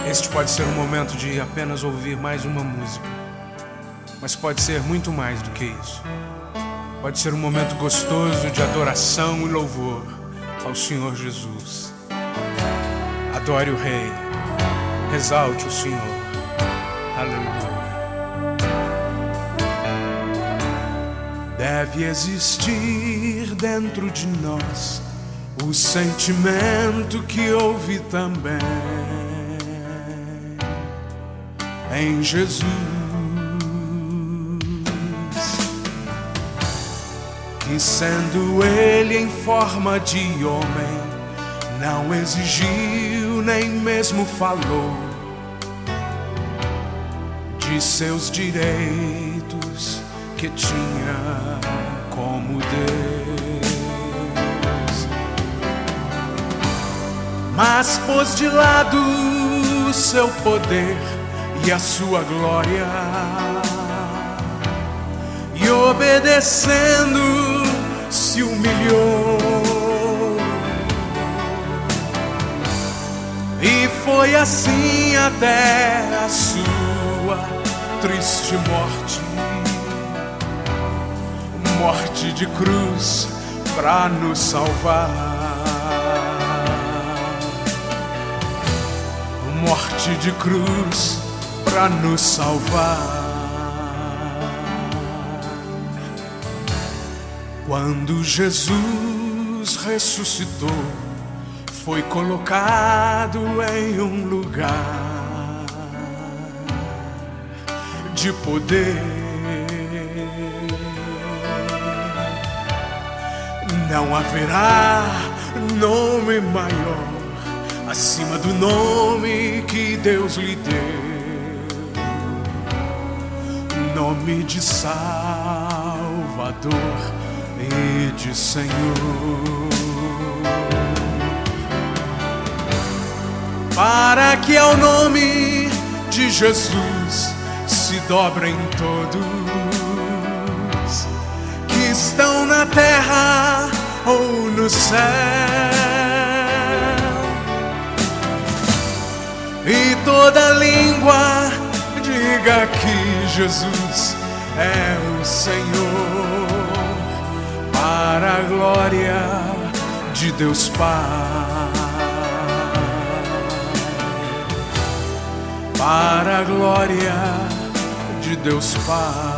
Este pode ser um momento de apenas ouvir mais uma música, mas pode ser muito mais do que isso. Pode ser um momento gostoso de adoração e louvor ao Senhor Jesus. Adore o Rei, exalte o Senhor. Aleluia. Deve existir dentro de nós o sentimento que houve também em Jesus, que sendo Ele em forma de homem, não exigiu nem mesmo falou de seus direitos que tinha como Deus, mas pôs de lado o seu poder e a sua glória, e obedecendo se humilhou, e foi assim até a sua triste morte, morte de cruz pra nos salvar, morte de cruz pra nos salvar. Quando Jesus ressuscitou, foi colocado em um lugar de poder. Não haverá nome maior acima do nome que Deus lhe deu, nome de Salvador e de Senhor, para que ao nome de Jesus se dobrem todos que estão na terra ou no céu, e toda língua diga que Jesus é o Senhor, para a glória de Deus Pai, para a glória de Deus Pai.